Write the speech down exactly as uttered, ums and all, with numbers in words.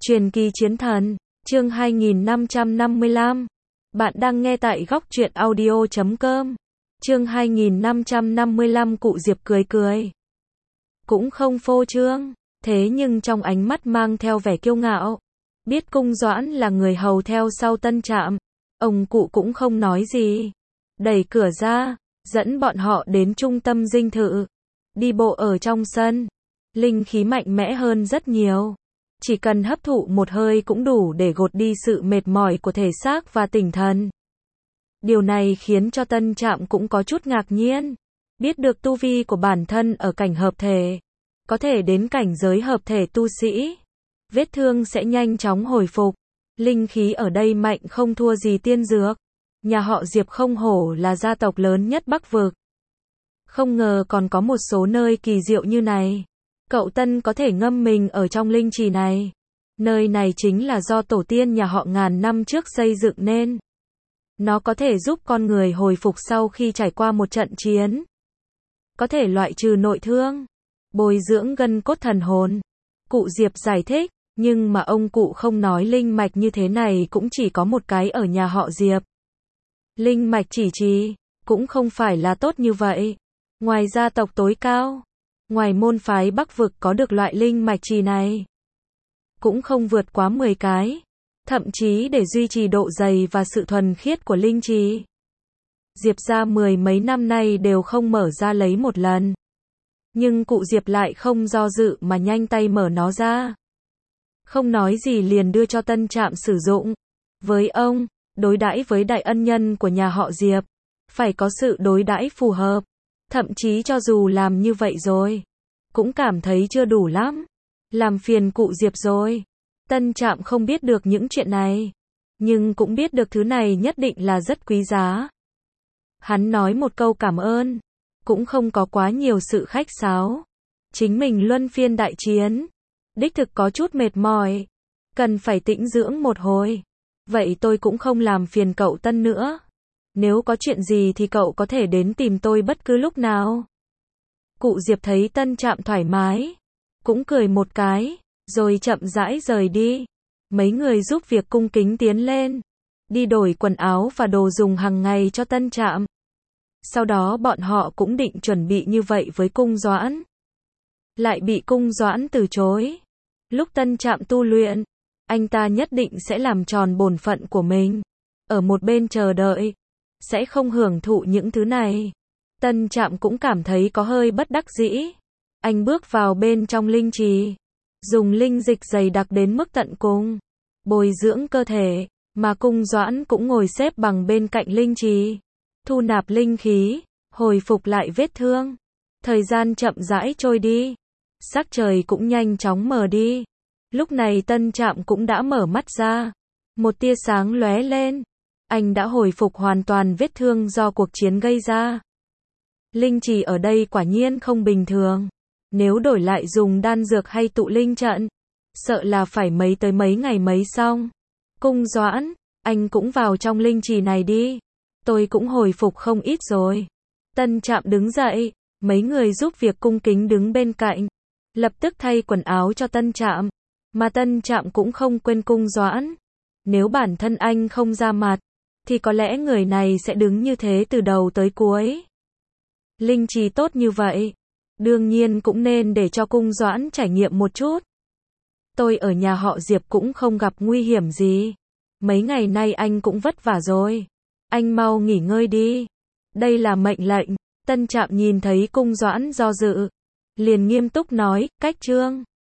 Truyền kỳ chiến thần, chương hai nghìn năm trăm năm mươi lăm. Bạn đang nghe tại góc truyện audio chấm com. Chương hai nghìn năm trăm năm mươi lăm Cụ Diệp cười cười. Cũng không phô trương, thế nhưng trong ánh mắt mang theo vẻ kiêu ngạo. Biết Cung Doãn là người hầu theo sau Tân Trạm, ông cụ cũng không nói gì. Đẩy cửa ra, dẫn bọn họ đến trung tâm dinh thự. Đi bộ ở trong sân, linh khí mạnh mẽ hơn rất nhiều. Chỉ cần hấp thụ một hơi cũng đủ để gột đi sự mệt mỏi của thể xác và tinh thần. Điều này khiến cho Tân Trạm cũng có chút ngạc nhiên. Biết được tu vi của bản thân ở cảnh hợp thể, có thể đến cảnh giới hợp thể tu sĩ, vết thương sẽ nhanh chóng hồi phục. Linh khí ở đây mạnh không thua gì tiên dược. Nhà họ Diệp không hổ là gia tộc lớn nhất Bắc Vực. Không ngờ còn có một số nơi kỳ diệu như này. Cậu Tân có thể ngâm mình ở trong linh trì này. Nơi này chính là do tổ tiên nhà họ ngàn năm trước xây dựng nên. Nó có thể giúp con người hồi phục sau khi trải qua một trận chiến. Có thể loại trừ nội thương, bồi dưỡng gân cốt thần hồn. Cụ Diệp giải thích, nhưng mà ông cụ không nói linh mạch như thế này cũng chỉ có một cái ở nhà họ Diệp. Linh mạch chỉ trì, cũng không phải là tốt như vậy. Ngoài gia tộc tối cao, ngoài môn phái Bắc Vực có được loại linh mạch trì này, cũng không vượt quá mười cái. Thậm chí để duy trì độ dày và sự thuần khiết của linh trì, Diệp gia mười mấy năm nay đều không mở ra lấy một lần. Nhưng cụ Diệp lại không do dự mà nhanh tay mở nó ra. Không nói gì liền đưa cho Tân Trạm sử dụng. Với ông, đối đãi với đại ân nhân của nhà họ Diệp, phải có sự đối đãi phù hợp. Thậm chí cho dù làm như vậy rồi, cũng cảm thấy chưa đủ lắm. Làm phiền cụ Diệp rồi. Tân Trạm không biết được những chuyện này, nhưng cũng biết được thứ này nhất định là rất quý giá. Hắn nói một câu cảm ơn, cũng không có quá nhiều sự khách sáo. Chính mình luân phiên đại chiến, đích thực có chút mệt mỏi, cần phải tĩnh dưỡng một hồi. Vậy tôi cũng không làm phiền cậu Tân nữa. Nếu có chuyện gì thì cậu có thể đến tìm tôi bất cứ lúc nào. Cụ Diệp thấy Tân Trạm thoải mái, cũng cười một cái, rồi chậm rãi rời đi. Mấy người giúp việc cung kính tiến lên, đi đổi quần áo và đồ dùng hàng ngày cho Tân Trạm. Sau đó bọn họ cũng định chuẩn bị như vậy với Cung Doãn. Lại bị Cung Doãn từ chối. Lúc Tân Trạm tu luyện, anh ta nhất định sẽ làm tròn bổn phận của mình. Ở một bên chờ đợi, sẽ không hưởng thụ những thứ này. Tân Trạm cũng cảm thấy có hơi bất đắc dĩ. Anh bước vào bên trong linh trì, dùng linh dịch dày đặc đến mức tận cùng, bồi dưỡng cơ thể, mà Cung Doãn cũng ngồi xếp bằng bên cạnh linh trì, thu nạp linh khí, hồi phục lại vết thương. Thời gian chậm rãi trôi đi, sắc trời cũng nhanh chóng mờ đi. Lúc này Tân Trạm cũng đã mở mắt ra, một tia sáng lóe lên. Anh đã hồi phục hoàn toàn vết thương do cuộc chiến gây ra. Linh trì ở đây quả nhiên không bình thường. Nếu đổi lại dùng đan dược hay tụ linh trận, sợ là phải mấy tới mấy ngày mấy xong. Cung Doãn, anh cũng vào trong linh trì này đi. Tôi cũng hồi phục không ít rồi. Tân Trạm đứng dậy, mấy người giúp việc cung kính đứng bên cạnh, lập tức thay quần áo cho Tân Trạm. Mà Tân Trạm cũng không quên Cung Doãn. Nếu bản thân anh không ra mặt, thì có lẽ người này sẽ đứng như thế từ đầu tới cuối. Linh trì tốt như vậy, đương nhiên cũng nên để cho Cung Doãn trải nghiệm một chút. Tôi ở nhà họ Diệp cũng không gặp nguy hiểm gì. Mấy ngày nay anh cũng vất vả rồi. Anh mau nghỉ ngơi đi. Đây là mệnh lệnh. Tân Trạm nhìn thấy Cung Doãn do dự, liền nghiêm túc nói, cách trương.